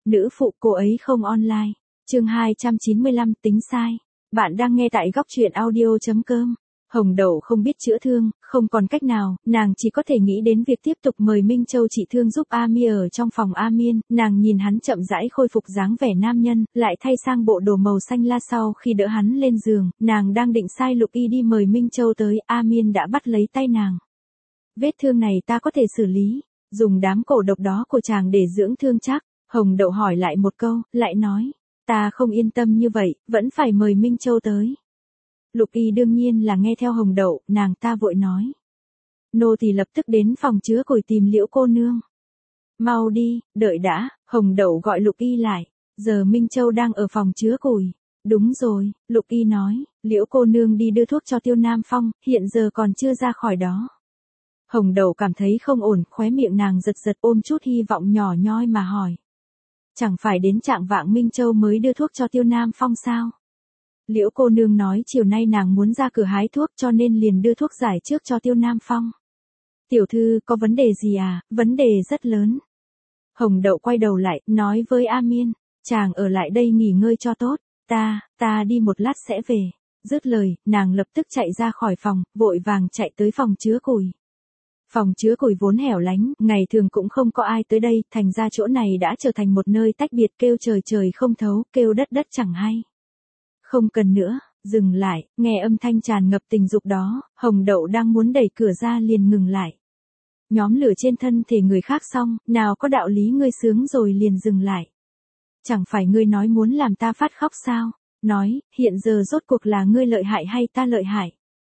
Nữ phụ cô ấy không online. Chương 295 tính sai. Bạn đang nghe tại góc truyện audio.com. Hồng Đậu không biết chữa thương, không còn cách nào, nàng chỉ có thể nghĩ đến việc tiếp tục mời Minh Châu trị thương giúp Ami ở trong phòng A Miên. Nàng nhìn hắn chậm rãi khôi phục dáng vẻ nam nhân, lại thay sang bộ đồ màu xanh la sau khi đỡ hắn lên giường. Nàng đang định sai Lục Y đi mời Minh Châu tới, A Miên đã bắt lấy tay nàng. Vết thương này ta có thể xử lý, dùng đám cổ độc đó của chàng để dưỡng thương chắc. Hồng Đậu hỏi lại một câu, lại nói, ta không yên tâm như vậy, vẫn phải mời Minh Châu tới. Lục Y đương nhiên là nghe theo Hồng Đậu, nàng ta vội nói. Nô thì lập tức đến phòng chứa củi tìm Liễu cô nương. Mau đi, đợi đã, Hồng Đậu gọi Lục Y lại, giờ Minh Châu đang ở phòng chứa củi. Đúng rồi, Lục Y nói, Liễu cô nương đi đưa thuốc cho Tiêu Nam Phong, hiện giờ còn chưa ra khỏi đó. Hồng Đậu cảm thấy không ổn, khóe miệng nàng giật giật ôm chút hy vọng nhỏ nhoi mà hỏi. Chẳng phải đến trạng vạng Minh Châu mới đưa thuốc cho Tiêu Nam Phong sao? Liễu cô nương nói chiều nay nàng muốn ra cửa hái thuốc cho nên liền đưa thuốc giải trước cho Tiêu Nam Phong. Tiểu thư có vấn đề gì à? Vấn đề rất lớn. Hồng Đậu quay đầu lại, nói với A Miên, chàng ở lại đây nghỉ ngơi cho tốt, ta đi một lát sẽ về. Dứt lời, nàng lập tức chạy ra khỏi phòng, vội vàng chạy tới phòng chứa củi. Phòng chứa củi vốn hẻo lánh, ngày thường cũng không có ai tới đây, thành ra chỗ này đã trở thành một nơi tách biệt, kêu trời trời không thấu, kêu đất đất chẳng hay. Không cần nữa, dừng lại, nghe âm thanh tràn ngập tình dục đó, Hồng Đậu đang muốn đẩy cửa ra liền ngừng lại. Nhóm lửa trên thân thể người khác xong, nào có đạo lý ngươi sướng rồi liền dừng lại. Chẳng phải ngươi nói muốn làm ta phát khóc sao? Nói, hiện giờ rốt cuộc là ngươi lợi hại hay ta lợi hại?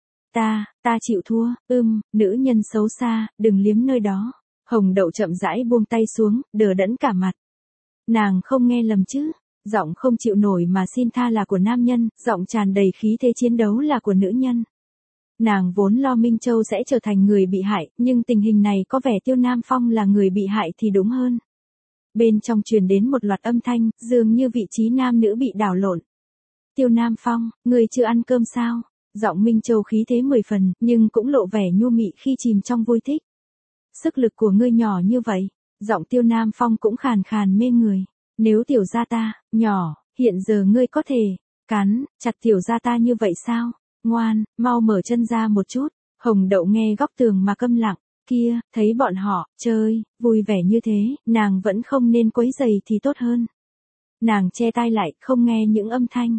Ta chịu thua, nữ nhân xấu xa, đừng liếm nơi đó. Hồng Đậu chậm rãi buông tay xuống, đờ đẫn cả mặt. Nàng không nghe lầm chứ, giọng không chịu nổi mà xin tha là của nam nhân, giọng tràn đầy khí thế chiến đấu là của nữ nhân. Nàng vốn lo Minh Châu sẽ trở thành người bị hại, nhưng tình hình này có vẻ Tiêu Nam Phong là người bị hại thì đúng hơn. Bên trong truyền đến một loạt âm thanh, dường như vị trí nam nữ bị đảo lộn. Tiêu Nam Phong, người chưa ăn cơm sao? Giọng Minh Châu khí thế 10 phần, nhưng cũng lộ vẻ nhu mị khi chìm trong vui thích. Sức lực của ngươi nhỏ như vậy, giọng Tiêu Nam Phong cũng khàn khàn mê người. Nếu tiểu gia ta, nhỏ, hiện giờ ngươi có thể, cắn, chặt tiểu gia ta như vậy sao? Ngoan, mau mở chân ra một chút. Hồng Đậu nghe góc tường mà câm lặng, kia, thấy bọn họ, chơi, vui vẻ như thế, nàng vẫn không nên quấy rầy thì tốt hơn. Nàng che tai lại, không nghe những âm thanh.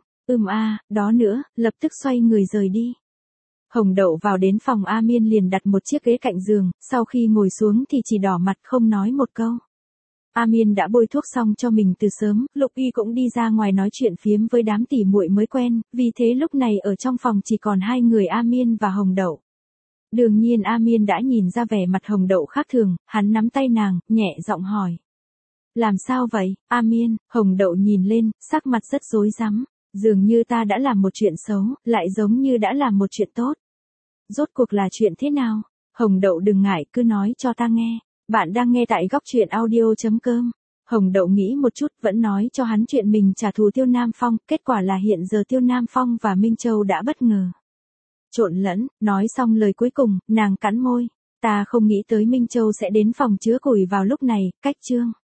Đó nữa, lập tức xoay người rời đi. Hồng Đậu vào đến phòng A Miên liền đặt một chiếc ghế cạnh giường, sau khi ngồi xuống thì chỉ đỏ mặt không nói một câu. A Miên đã bôi thuốc xong cho mình từ sớm, Lục Y cũng đi ra ngoài nói chuyện phiếm với đám tỉ muội mới quen, vì thế lúc này ở trong phòng chỉ còn hai người A Miên và Hồng Đậu. Đương nhiên A Miên đã nhìn ra vẻ mặt Hồng Đậu khác thường, hắn nắm tay nàng, nhẹ giọng hỏi. Làm sao vậy, A Miên? Hồng Đậu nhìn lên, sắc mặt rất rối rắm. Dường như ta đã làm một chuyện xấu, lại giống như đã làm một chuyện tốt. Rốt cuộc là chuyện thế nào? Hồng Đậu đừng ngại, cứ nói cho ta nghe. Bạn đang nghe tại góc truyện audio.com. Hồng Đậu nghĩ một chút, vẫn nói cho hắn chuyện mình trả thù Tiêu Nam Phong, kết quả là hiện giờ Tiêu Nam Phong và Minh Châu đã bất ngờ trộn lẫn. Nói xong lời cuối cùng, nàng cắn môi. Ta không nghĩ tới Minh Châu sẽ đến phòng chứa củi vào lúc này, cách chương.